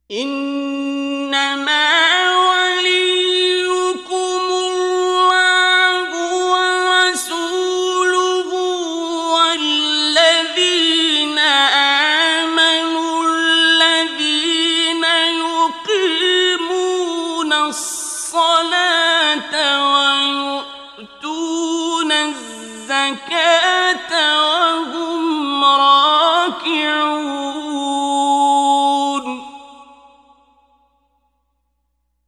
إنما وليكم الله ورسوله والذين آمنوا الذين يقيمون الصلاة ويؤتون الزكاة